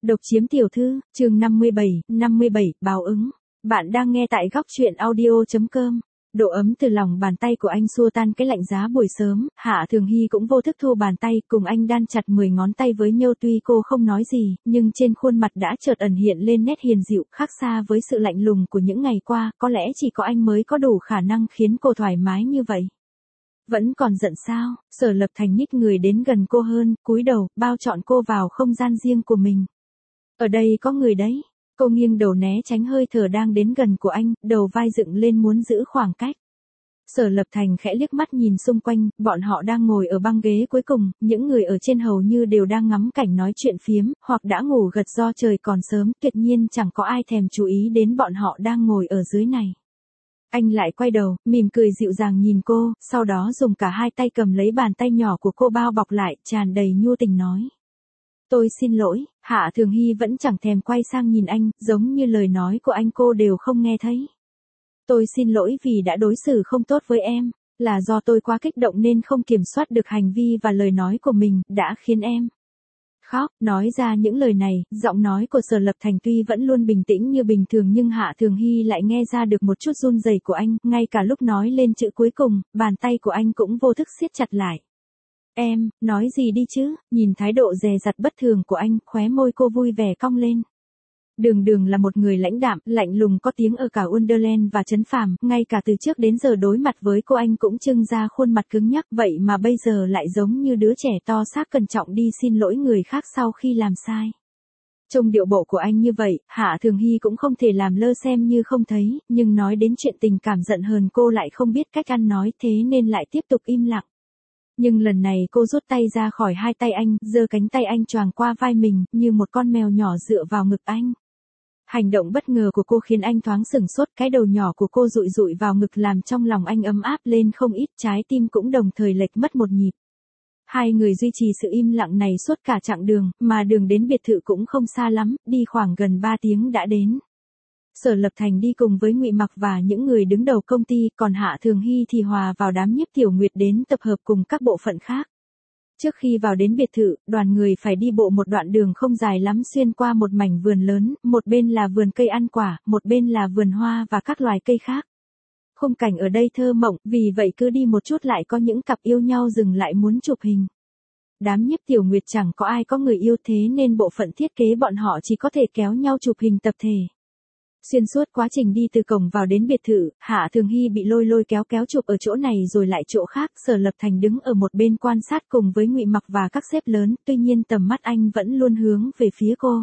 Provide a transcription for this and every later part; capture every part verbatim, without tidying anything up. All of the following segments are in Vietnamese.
Độc chiếm tiểu thư, chương năm mươi bảy, năm mươi bảy, báo ứng. Bạn đang nghe tại góc truyện audio.com. Độ ấm từ lòng bàn tay của anh xua tan cái lạnh giá buổi sớm, Hạ Thường Hy cũng vô thức thu bàn tay, cùng anh đan chặt mười ngón tay với nhau. Tuy cô không nói gì, nhưng trên khuôn mặt đã chợt ẩn hiện lên nét hiền dịu, khác xa với sự lạnh lùng của những ngày qua, có lẽ chỉ có anh mới có đủ khả năng khiến cô thoải mái như vậy. Vẫn còn giận sao? Sở Lập Thành nhích người đến gần cô hơn, cúi đầu, bao trọn cô vào không gian riêng của mình. Ở đây có người đấy. Cô nghiêng đầu né tránh hơi thở đang đến gần của anh, đầu vai dựng lên muốn giữ khoảng cách. Sở Lập Thành khẽ liếc mắt nhìn xung quanh, bọn họ đang ngồi ở băng ghế cuối cùng, những người ở trên hầu như đều đang ngắm cảnh nói chuyện phiếm, hoặc đã ngủ gật do trời còn sớm, tuyệt nhiên chẳng có ai thèm chú ý đến bọn họ đang ngồi ở dưới này. Anh lại quay đầu, mỉm cười dịu dàng nhìn cô, sau đó dùng cả hai tay cầm lấy bàn tay nhỏ của cô bao bọc lại, tràn đầy nhu tình nói. Tôi xin lỗi. Hạ Thường Hy vẫn chẳng thèm quay sang nhìn anh, giống như lời nói của anh cô đều không nghe thấy. Tôi xin lỗi vì đã đối xử không tốt với em, là do tôi quá kích động nên không kiểm soát được hành vi và lời nói của mình, đã khiến em khóc. Nói ra những lời này, giọng nói của Sở Lập Thành tuy vẫn luôn bình tĩnh như bình thường nhưng Hạ Thường Hy lại nghe ra được một chút run rẩy của anh, ngay cả lúc nói lên chữ cuối cùng, bàn tay của anh cũng vô thức siết chặt lại. Em, nói gì đi chứ? Nhìn thái độ dè dặt bất thường của anh, khóe môi cô vui vẻ cong lên. Đường Đường là một người lãnh đạm, lạnh lùng có tiếng ở cả Wonderland và Trấn Phàm, ngay cả từ trước đến giờ đối mặt với cô anh cũng trưng ra khuôn mặt cứng nhắc, vậy mà bây giờ lại giống như đứa trẻ to xác cẩn trọng đi xin lỗi người khác sau khi làm sai. Trong điệu bộ của anh như vậy, Hạ Thường Hy cũng không thể làm lơ xem như không thấy, nhưng nói đến chuyện tình cảm giận hờn cô lại không biết cách ăn nói, thế nên lại tiếp tục im lặng. Nhưng lần này cô rút tay ra khỏi hai tay anh, giơ cánh tay anh choàng qua vai mình, như một con mèo nhỏ dựa vào ngực anh. Hành động bất ngờ của cô khiến anh thoáng sửng sốt, cái đầu nhỏ của cô dụi dụi vào ngực làm trong lòng anh ấm áp lên không ít, trái tim cũng đồng thời lệch mất một nhịp. Hai người duy trì sự im lặng này suốt cả chặng đường, mà đường đến biệt thự cũng không xa lắm, đi khoảng gần ba tiếng đã đến. Sở Lập Thành đi cùng với Ngụy Mặc và những người đứng đầu công ty, còn Hạ Thường Hy thì hòa vào đám Nhiếp Tiểu Nguyệt đến tập hợp cùng các bộ phận khác. Trước khi vào đến biệt thự, đoàn người phải đi bộ một đoạn đường không dài lắm xuyên qua một mảnh vườn lớn, một bên là vườn cây ăn quả, một bên là vườn hoa và các loài cây khác. Khung cảnh ở đây thơ mộng, vì vậy cứ đi một chút lại có những cặp yêu nhau dừng lại muốn chụp hình. Đám Nhiếp Tiểu Nguyệt chẳng có ai có người yêu thế nên bộ phận thiết kế bọn họ chỉ có thể kéo nhau chụp hình tập thể. Xuyên suốt quá trình đi từ cổng vào đến biệt thự, Hạ Thường Hy bị lôi lôi kéo kéo chụp ở chỗ này rồi lại chỗ khác, Sở Lập Thành đứng ở một bên quan sát cùng với Ngụy Mặc và các sếp lớn, tuy nhiên tầm mắt anh vẫn luôn hướng về phía cô.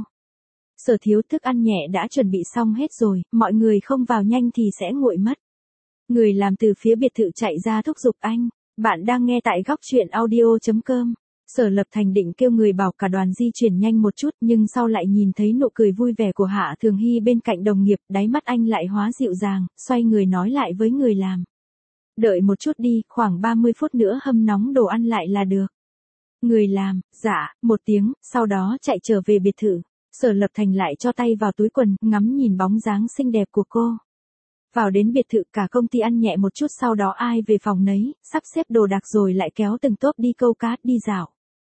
Sở Thiếu, thức ăn nhẹ đã chuẩn bị xong hết rồi, mọi người không vào nhanh thì sẽ nguội mất. Người làm từ phía biệt thự chạy ra thúc giục anh. Bạn đang nghe tại góc truyện audio.com. Sở Lập Thành định kêu người bảo cả đoàn di chuyển nhanh một chút, nhưng sau lại nhìn thấy nụ cười vui vẻ của Hạ Thường Hy bên cạnh đồng nghiệp, đáy mắt anh lại hóa dịu dàng, xoay người nói lại với người làm. Đợi một chút đi, khoảng ba mươi phút nữa hâm nóng đồ ăn lại là được. Người làm, dạ, một tiếng, sau đó chạy trở về biệt thự. Sở Lập Thành lại cho tay vào túi quần, ngắm nhìn bóng dáng xinh đẹp của cô. Vào đến biệt thự cả công ty ăn nhẹ một chút, sau đó ai về phòng nấy, sắp xếp đồ đạc rồi lại kéo từng tốp đi câu cá, đi dạo.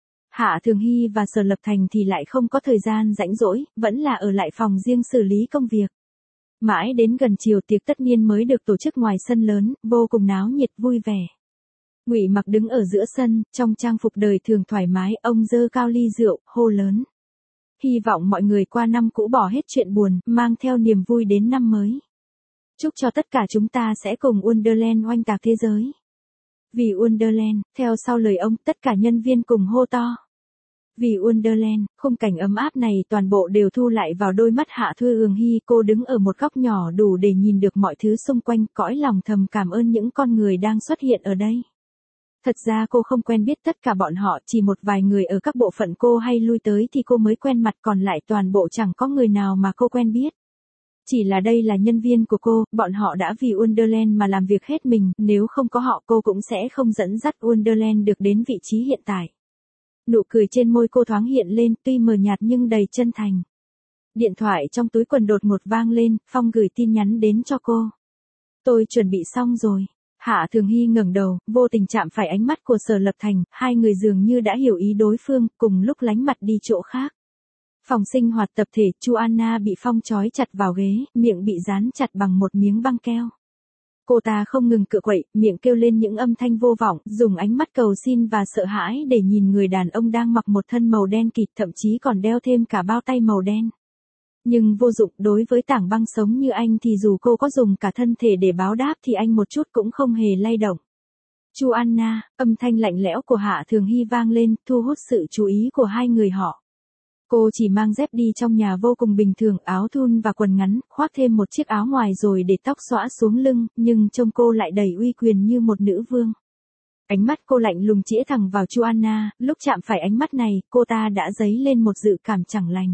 Hạ Thường Hy và Sở Lập Thành thì lại không có thời gian rảnh rỗi, vẫn là ở lại phòng riêng xử lý công việc. Mãi đến gần chiều tiệc tất niên mới được tổ chức ngoài sân lớn, vô cùng náo nhiệt vui vẻ. Ngụy Mặc đứng ở giữa sân, trong trang phục đời thường thoải mái, ông giơ cao ly rượu, hô lớn. Hy vọng mọi người qua năm cũ bỏ hết chuyện buồn, mang theo niềm vui đến năm mới. Chúc cho tất cả chúng ta sẽ cùng Wonderland oanh tạc thế giới. Vì Wonderland, theo sau lời ông, tất cả nhân viên cùng hô to. Vì Wonderland, khung cảnh ấm áp này toàn bộ đều thu lại vào đôi mắt Hạ Thường Hy, cô đứng ở một góc nhỏ đủ để nhìn được mọi thứ xung quanh, cõi lòng thầm cảm ơn những con người đang xuất hiện ở đây. Thật ra cô không quen biết tất cả bọn họ, chỉ một vài người ở các bộ phận cô hay lui tới thì cô mới quen mặt, còn lại toàn bộ chẳng có người nào mà cô quen biết. Chỉ là đây là nhân viên của cô, bọn họ đã vì Wonderland mà làm việc hết mình, nếu không có họ cô cũng sẽ không dẫn dắt Wonderland được đến vị trí hiện tại. Nụ cười trên môi cô thoáng hiện lên, tuy mờ nhạt nhưng đầy chân thành. Điện thoại trong túi quần đột ngột vang lên, Phong gửi tin nhắn đến cho cô. Tôi chuẩn bị xong rồi. Hạ Thường Hy ngẩng đầu, vô tình chạm phải ánh mắt của Sở Lập Thành, hai người dường như đã hiểu ý đối phương, cùng lúc lánh mặt đi chỗ khác. Phòng sinh hoạt tập thể, Chu Anna bị Phong trói chặt vào ghế, miệng bị dán chặt bằng một miếng băng keo. Cô ta không ngừng cựa quậy, miệng kêu lên những âm thanh vô vọng, dùng ánh mắt cầu xin và sợ hãi để nhìn người đàn ông đang mặc một thân màu đen kịt, thậm chí còn đeo thêm cả bao tay màu đen. Nhưng vô dụng, đối với tảng băng sống như anh thì dù cô có dùng cả thân thể để báo đáp thì anh một chút cũng không hề lay động. Chu Anna, âm thanh lạnh lẽo của Hạ Thường Hy vang lên, thu hút sự chú ý của hai người họ. Cô chỉ mang dép đi trong nhà vô cùng bình thường, áo thun và quần ngắn, khoác thêm một chiếc áo ngoài rồi để tóc xõa xuống lưng, nhưng trông cô lại đầy uy quyền như một nữ vương. Ánh mắt cô lạnh lùng chĩa thẳng vào Chu Anna, lúc chạm phải ánh mắt này, cô ta đã dấy lên một dự cảm chẳng lành.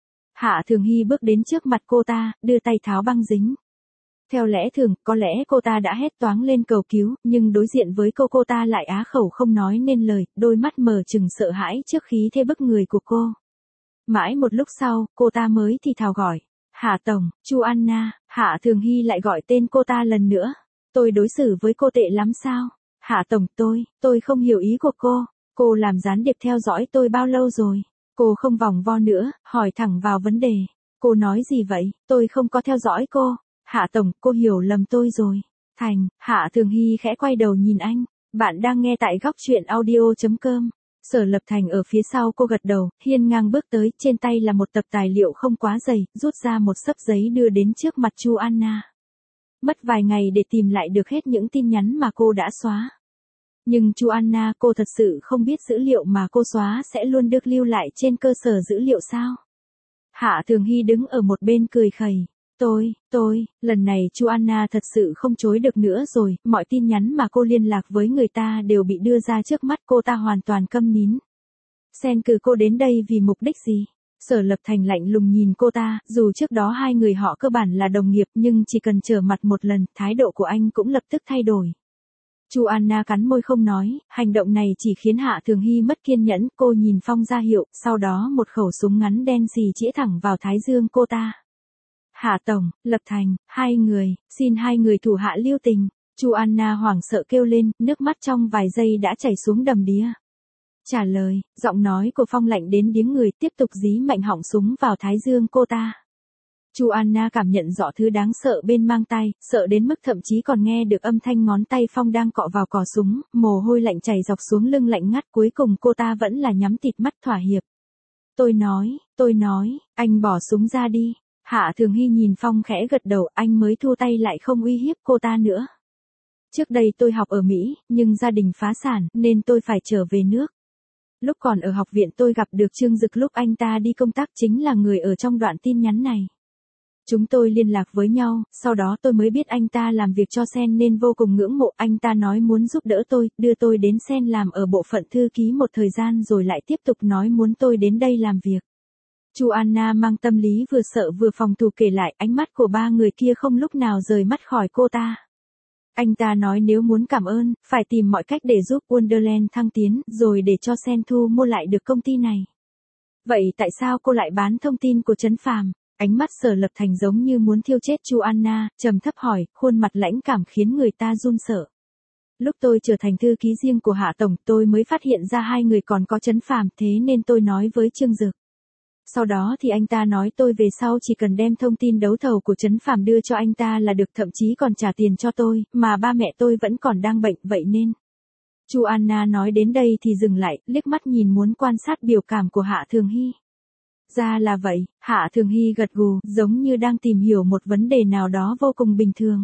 Hạ Thường Hy bước đến trước mặt cô ta, đưa tay tháo băng dính. Theo lẽ thường, có lẽ cô ta đã hét toáng lên cầu cứu, nhưng đối diện với cô cô ta lại á khẩu không nói nên lời, đôi mắt mở trừng sợ hãi trước khí thế bức người của cô. Mãi một lúc sau, cô ta mới thì thào gọi. Hạ Tổng, Chu Anna. Hạ Thường Hy lại gọi tên cô ta lần nữa. Tôi đối xử với cô tệ lắm sao? Hạ Tổng, tôi, tôi không hiểu ý của cô. Cô làm gián điệp theo dõi tôi bao lâu rồi? Cô không vòng vo nữa, hỏi thẳng vào vấn đề. Cô nói gì vậy? Tôi không có theo dõi cô. Hạ Tổng, cô hiểu lầm tôi rồi. Thành, Hạ Thường Hy khẽ quay đầu nhìn anh. Bạn đang nghe tại góc truyện audio chấm com. Sở Lập Thành ở phía sau cô gật đầu, hiên ngang bước tới, trên tay là một tập tài liệu không quá dày, rút ra một xấp giấy đưa đến trước mặt Chu Anna. Mất vài ngày để tìm lại được hết những tin nhắn mà cô đã xóa. Nhưng Chu Anna, cô thật sự không biết dữ liệu mà cô xóa sẽ luôn được lưu lại trên cơ sở dữ liệu sao? Hạ Thường Hy đứng ở một bên cười khẩy. Tôi, tôi, lần này Chu Anna thật sự không chối được nữa rồi, mọi tin nhắn mà cô liên lạc với người ta đều bị đưa ra trước mắt cô ta hoàn toàn câm nín. Sen cử cô đến đây vì mục đích gì? Sở Lập Thành lạnh lùng nhìn cô ta, dù trước đó hai người họ cơ bản là đồng nghiệp nhưng chỉ cần trở mặt một lần, thái độ của anh cũng lập tức thay đổi. Chu Anna cắn môi không nói, hành động này chỉ khiến Hạ Thường Hy mất kiên nhẫn, cô nhìn Phong ra hiệu, sau đó một khẩu súng ngắn đen xì chĩa thẳng vào thái dương cô ta. Hạ Tổng, Lập Thành, hai người, xin hai người thủ hạ lưu tình. Chu Anna hoảng sợ kêu lên, nước mắt trong vài giây đã chảy xuống đầm đìa. Trả lời, giọng nói của Phong lạnh đến điếng người, tiếp tục dí mạnh họng súng vào thái dương cô ta. Chu Anna cảm nhận rõ thứ đáng sợ bên mang tay, sợ đến mức thậm chí còn nghe được âm thanh ngón tay Phong đang cọ vào cò súng, mồ hôi lạnh chảy dọc xuống lưng lạnh ngắt, cuối cùng cô ta vẫn là nhắm tịt mắt thỏa hiệp. Tôi nói, tôi nói, anh bỏ súng ra đi. Hạ Thường Hy nhìn Phong khẽ gật đầu, anh mới thu tay lại không uy hiếp cô ta nữa. Trước đây tôi học ở Mỹ, nhưng gia đình phá sản, nên tôi phải trở về nước. Lúc còn ở học viện tôi gặp được Trương Dực, lúc anh ta đi công tác chính là người ở trong đoạn tin nhắn này. Chúng tôi liên lạc với nhau, sau đó tôi mới biết anh ta làm việc cho Sen nên vô cùng ngưỡng mộ, anh ta nói muốn giúp đỡ tôi, đưa tôi đến Sen làm ở bộ phận thư ký một thời gian rồi lại tiếp tục nói muốn tôi đến đây làm việc. Chu Anna mang tâm lý vừa sợ vừa phòng thủ kể lại, ánh mắt của ba người kia không lúc nào rời mắt khỏi cô ta. Anh ta nói nếu muốn cảm ơn, phải tìm mọi cách để giúp Wonderland thăng tiến, rồi để cho Sen thu mua lại được công ty này. Vậy tại sao cô lại bán thông tin của Trấn Phàm? Ánh mắt Sở Lập Thành giống như muốn thiêu chết Chu Anna, trầm thấp hỏi, khuôn mặt lãnh cảm khiến người ta run sợ. Lúc tôi trở thành thư ký riêng của Hạ Tổng, tôi mới phát hiện ra hai người còn có Trấn Phàm, thế nên tôi nói với Trương Dực. Sau đó thì anh ta nói tôi về sau chỉ cần đem thông tin đấu thầu của Trấn Phàm đưa cho anh ta là được, thậm chí còn trả tiền cho tôi, mà ba mẹ tôi vẫn còn đang bệnh, vậy nên. Chu Anna nói đến đây thì dừng lại, liếc mắt nhìn muốn quan sát biểu cảm của Hạ Thường Hy. Ra là vậy, Hạ Thường Hy gật gù, giống như đang tìm hiểu một vấn đề nào đó vô cùng bình thường.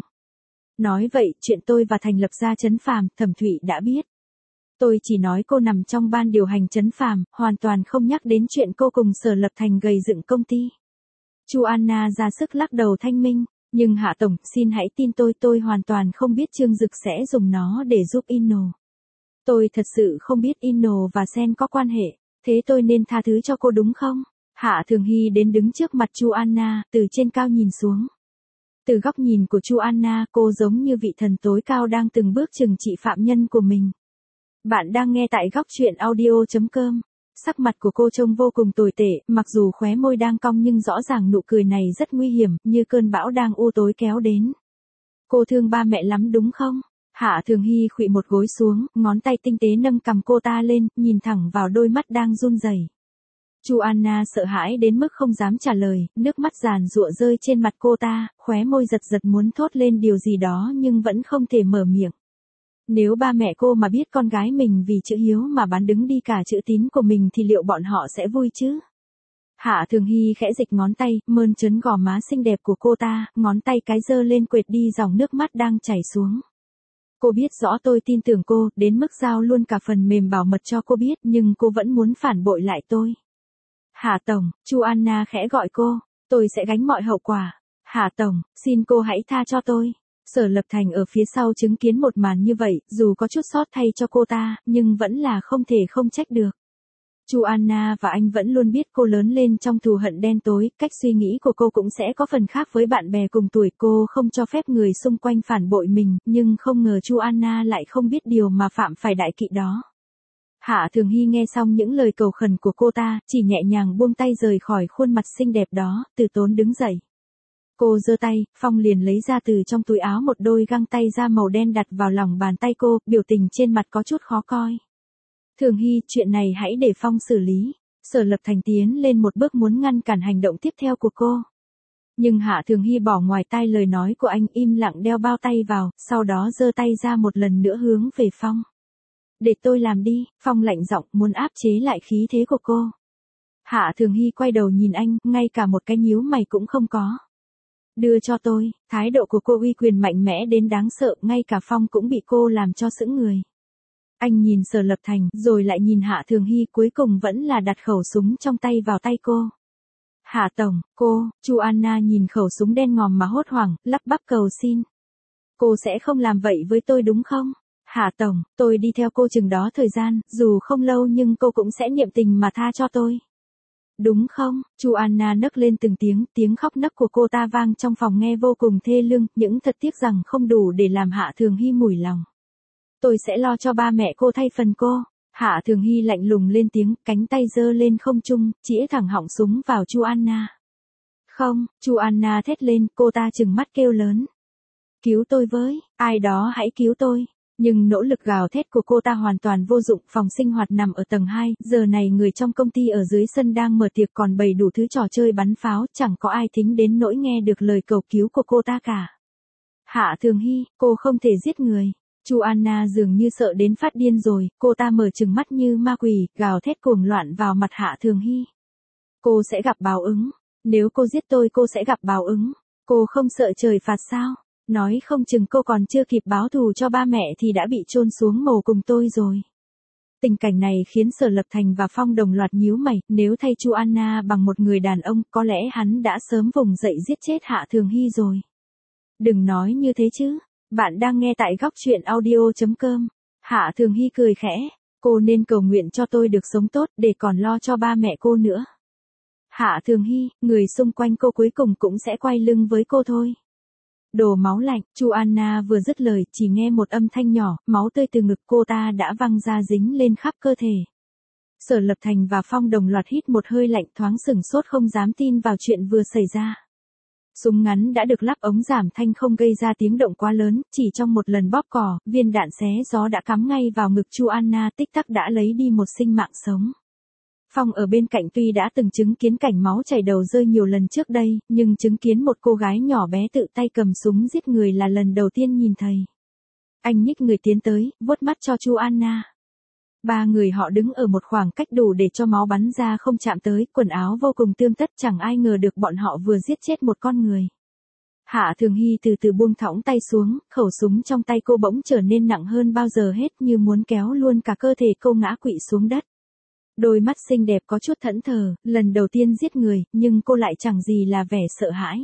Nói vậy, chuyện tôi và thành lập ra Trấn Phàm, Thẩm Thụy đã biết. Tôi chỉ nói cô nằm trong ban điều hành Trấn Phàm, hoàn toàn không nhắc đến chuyện cô cùng Sở Lập Thành gầy dựng công ty. Chu Anna ra sức lắc đầu thanh minh, nhưng Hạ Tổng, xin hãy tin tôi, tôi hoàn toàn không biết Trương Dực sẽ dùng nó để giúp Inno. Tôi thật sự không biết Inno và Sen có quan hệ, thế tôi nên tha thứ cho cô đúng không? Hạ Thường Hy đến đứng trước mặt Chu Anna, từ trên cao nhìn xuống. Từ góc nhìn của Chu Anna, cô giống như vị thần tối cao đang từng bước trừng trị phạm nhân của mình. Bạn đang nghe tại góc truyện audio chấm com. Sắc mặt của cô trông vô cùng tồi tệ, mặc dù khóe môi đang cong nhưng rõ ràng nụ cười này rất nguy hiểm, như cơn bão đang u tối kéo đến. Cô thương ba mẹ lắm đúng không? Hạ Thường Hy khuỵu một gối xuống, ngón tay tinh tế nâng cằm cô ta lên, nhìn thẳng vào đôi mắt đang run rẩy. Chu Anna sợ hãi đến mức không dám trả lời, nước mắt giàn giụa rơi trên mặt cô ta, khóe môi giật giật muốn thốt lên điều gì đó nhưng vẫn không thể mở miệng. Nếu ba mẹ cô mà biết con gái mình vì chữ hiếu mà bán đứng đi cả chữ tín của mình thì liệu bọn họ sẽ vui chứ? Hạ Thường Hy khẽ dịch ngón tay, mơn trớn gò má xinh đẹp của cô ta, ngón tay cái giơ lên quệt đi dòng nước mắt đang chảy xuống. Cô biết rõ tôi tin tưởng cô, đến mức giao luôn cả phần mềm bảo mật cho cô biết, nhưng cô vẫn muốn phản bội lại tôi. Hạ Tổng, Chu Anna khẽ gọi cô, tôi sẽ gánh mọi hậu quả. Hạ Tổng, xin cô hãy tha cho tôi. Sở Lập Thành ở phía sau chứng kiến một màn như vậy, dù có chút xót thay cho cô ta, nhưng vẫn là không thể không trách được. Chu Anna và anh vẫn luôn biết cô lớn lên trong thù hận đen tối, cách suy nghĩ của cô cũng sẽ có phần khác với bạn bè cùng tuổi. Cô không cho phép người xung quanh phản bội mình, nhưng không ngờ Chu Anna lại không biết điều mà phạm phải đại kỵ đó. Hạ Thường Hy nghe xong những lời cầu khẩn của cô ta, chỉ nhẹ nhàng buông tay rời khỏi khuôn mặt xinh đẹp đó, từ tốn đứng dậy. Cô giơ tay, Phong liền lấy ra từ trong túi áo một đôi găng tay da màu đen đặt vào lòng bàn tay cô, biểu tình trên mặt có chút khó coi. Thường Hy, chuyện này hãy để Phong xử lý. Sở Lập Thành tiến lên một bước muốn ngăn cản hành động tiếp theo của cô. Nhưng Hạ Thường Hy bỏ ngoài tai lời nói của anh, im lặng đeo bao tay vào, sau đó giơ tay ra một lần nữa hướng về Phong. Để tôi làm đi, Phong lạnh giọng muốn áp chế lại khí thế của cô. Hạ Thường Hy quay đầu nhìn anh, ngay cả một cái nhíu mày cũng không có. Đưa cho tôi, thái độ của cô uy quyền mạnh mẽ đến đáng sợ, ngay cả Phong cũng bị cô làm cho sững người. Anh nhìn Sở Lập Thành, rồi lại nhìn Hạ Thường Hy, cuối cùng vẫn là đặt khẩu súng trong tay vào tay cô. Hạ Tổng, cô, Chu Anna nhìn khẩu súng đen ngòm mà hốt hoảng, lắp bắp cầu xin. Cô sẽ không làm vậy với tôi đúng không? Hạ Tổng, tôi đi theo cô chừng đó thời gian, dù không lâu nhưng cô cũng sẽ niệm tình mà tha cho tôi. Đúng không? Chu Anna nấc lên từng tiếng, tiếng khóc nấc của cô ta vang trong phòng nghe vô cùng thê lương, những thật tiếc rằng không đủ để làm Hạ Thường Hy mủi lòng. Tôi sẽ lo cho ba mẹ cô thay phần cô. Hạ Thường Hy lạnh lùng lên tiếng, cánh tay giơ lên không trung, chĩa thẳng họng súng vào Chu Anna. Không, Chu Anna thét lên, cô ta trừng mắt kêu lớn. Cứu tôi với, ai đó hãy cứu tôi. Nhưng nỗ lực gào thét của cô ta hoàn toàn vô dụng, phòng sinh hoạt nằm ở tầng hai, giờ này người trong công ty ở dưới sân đang mở tiệc còn bày đủ thứ trò chơi bắn pháo, chẳng có ai thính đến nỗi nghe được lời cầu cứu của cô ta cả. Hạ Thường Hy, cô không thể giết người. Chu Anna dường như sợ đến phát điên rồi, cô ta mở trừng mắt như ma quỷ, gào thét cuồng loạn vào mặt Hạ Thường Hy. Cô sẽ gặp báo ứng. Nếu cô giết tôi cô sẽ gặp báo ứng. Cô không sợ trời phạt sao? Nói không chừng cô còn chưa kịp báo thù cho ba mẹ thì đã bị chôn xuống mồ cùng tôi rồi. Tình cảnh này khiến Sở Lập Thành và Phong đồng loạt nhíu mày, nếu thay Chu Anna bằng một người đàn ông, có lẽ hắn đã sớm vùng dậy giết chết Hạ Thường Hy rồi. Đừng nói như thế chứ. Bạn đang nghe tại góc truyện audio chấm com. Hạ Thường Hy cười khẽ. Cô nên cầu nguyện cho tôi được sống tốt để còn lo cho ba mẹ cô nữa. Hạ Thường Hy, người xung quanh cô cuối cùng cũng sẽ quay lưng với cô thôi. Đồ máu lạnh, Chu Anna vừa dứt lời, chỉ nghe một âm thanh nhỏ, máu tươi từ ngực cô ta đã văng ra dính lên khắp cơ thể. Sở Lập Thành và Phong đồng loạt hít một hơi lạnh, thoáng sửng sốt không dám tin vào chuyện vừa xảy ra. Súng ngắn đã được lắp ống giảm thanh không gây ra tiếng động quá lớn, chỉ trong một lần bóp cò, viên đạn xé gió đã cắm ngay vào ngực Chu Anna, tích tắc đã lấy đi một sinh mạng sống. Phong ở bên cạnh tuy đã từng chứng kiến cảnh máu chảy đầu rơi nhiều lần trước đây, nhưng chứng kiến một cô gái nhỏ bé tự tay cầm súng giết người là lần đầu tiên nhìn thấy. Anh nhích người tiến tới, vuốt mắt cho Chu Anna. Ba người họ đứng ở một khoảng cách đủ để cho máu bắn ra không chạm tới, quần áo vô cùng tươm tất, chẳng ai ngờ được bọn họ vừa giết chết một con người. Hạ Thường Hy từ từ buông thõng tay xuống, khẩu súng trong tay cô bỗng trở nên nặng hơn bao giờ hết, như muốn kéo luôn cả cơ thể cô ngã quỵ xuống đất. Đôi mắt xinh đẹp có chút thẫn thờ, lần đầu tiên giết người, nhưng cô lại chẳng gì là vẻ sợ hãi.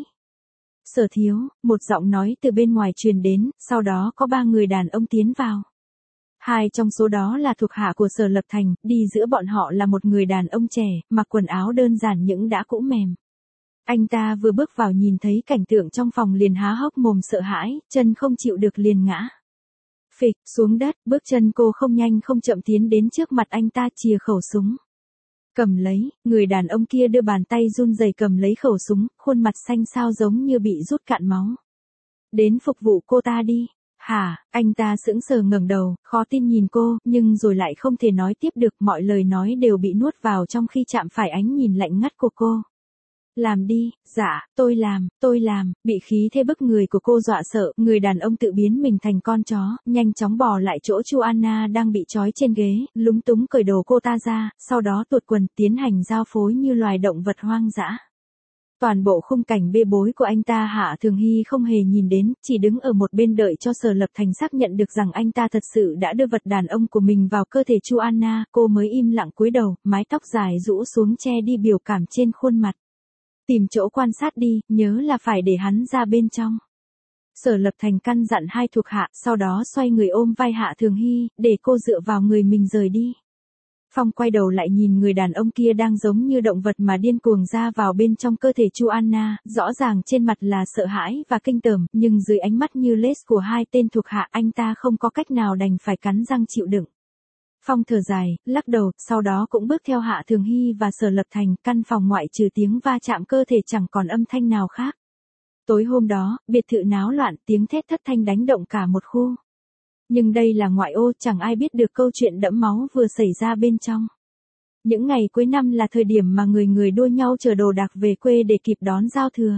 Sở Thiếu, một giọng nói từ bên ngoài truyền đến, sau đó có ba người đàn ông tiến vào. Hai trong số đó là thuộc hạ của Sở Lập Thành, đi giữa bọn họ là một người đàn ông trẻ, mặc quần áo đơn giản nhưng đã cũ mềm. Anh ta vừa bước vào nhìn thấy cảnh tượng trong phòng liền há hốc mồm sợ hãi, chân không chịu được liền ngã. Phịch, xuống đất, bước chân cô không nhanh không chậm tiến đến trước mặt anh ta, chìa khẩu súng. Cầm lấy, người đàn ông kia đưa bàn tay run rẩy cầm lấy khẩu súng, khuôn mặt xanh xao giống như bị rút cạn máu. Đến phục vụ cô ta đi. Hả, anh ta sững sờ ngẩng đầu, khó tin nhìn cô, nhưng rồi lại không thể nói tiếp được, mọi lời nói đều bị nuốt vào trong khi chạm phải ánh nhìn lạnh ngắt của cô. Làm đi, dạ, tôi làm, tôi làm, bị khí thế bức người của cô dọa sợ, người đàn ông tự biến mình thành con chó, nhanh chóng bò lại chỗ Chu Anna đang bị trói trên ghế, lúng túng cởi đồ cô ta ra, sau đó tuột quần tiến hành giao phối như loài động vật hoang dã. Toàn bộ khung cảnh bê bối của anh ta Hạ Thường Hy không hề nhìn đến, chỉ đứng ở một bên đợi cho Sở Lập Thành xác nhận được rằng anh ta thật sự đã đưa vật đàn ông của mình vào cơ thể Chu Anna, cô mới im lặng cúi đầu, mái tóc dài rũ xuống che đi biểu cảm trên khuôn mặt. Tìm chỗ quan sát đi, nhớ là phải để hắn ra bên trong. Sở Lập Thành căn dặn hai thuộc hạ, sau đó xoay người ôm vai Hạ Thường Hy, để cô dựa vào người mình rời đi. Phong quay đầu lại nhìn người đàn ông kia đang giống như động vật mà điên cuồng ra vào bên trong cơ thể Chu Anna, rõ ràng trên mặt là sợ hãi và kinh tởm, nhưng dưới ánh mắt như lết của hai tên thuộc hạ anh ta không có cách nào đành phải cắn răng chịu đựng. Phong thở dài, lắc đầu, sau đó cũng bước theo Hạ Thường Hy và Sở Lập Thành, căn phòng ngoại trừ tiếng va chạm cơ thể chẳng còn âm thanh nào khác. Tối hôm đó, biệt thự náo loạn, tiếng thét thất thanh đánh động cả một khu. Nhưng đây là ngoại ô, chẳng ai biết được câu chuyện đẫm máu vừa xảy ra bên trong. Những ngày cuối năm là thời điểm mà người người đua nhau chờ đồ đạc về quê để kịp đón giao thừa.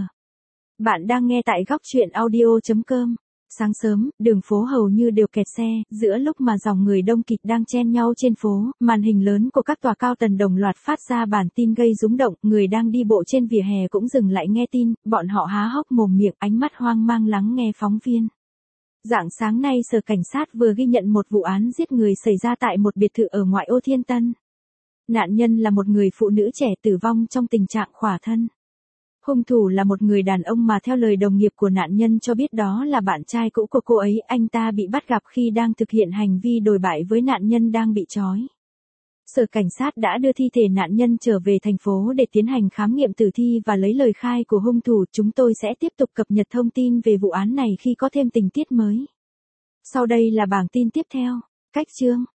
Bạn đang nghe tại góc truyện audio chấm com. Sáng sớm, đường phố hầu như đều kẹt xe, giữa lúc mà dòng người đông kịch đang chen nhau trên phố, màn hình lớn của các tòa cao tầng đồng loạt phát ra bản tin gây rúng động, người đang đi bộ trên vỉa hè cũng dừng lại nghe tin, bọn họ há hốc mồm miệng, ánh mắt hoang mang lắng nghe phóng viên. Rạng sáng nay Sở Cảnh sát vừa ghi nhận một vụ án giết người xảy ra tại một biệt thự ở ngoại ô Thiên Tân. Nạn nhân là một người phụ nữ trẻ tử vong trong tình trạng khỏa thân. Hung thủ là một người đàn ông mà theo lời đồng nghiệp của nạn nhân cho biết đó là bạn trai cũ của cô ấy, anh ta bị bắt gặp khi đang thực hiện hành vi đồi bại với nạn nhân đang bị trói. Sở Cảnh sát đã đưa thi thể nạn nhân trở về thành phố để tiến hành khám nghiệm tử thi và lấy lời khai của hung thủ. Chúng tôi sẽ tiếp tục cập nhật thông tin về vụ án này khi có thêm tình tiết mới. Sau đây là bảng tin tiếp theo. Cách chương.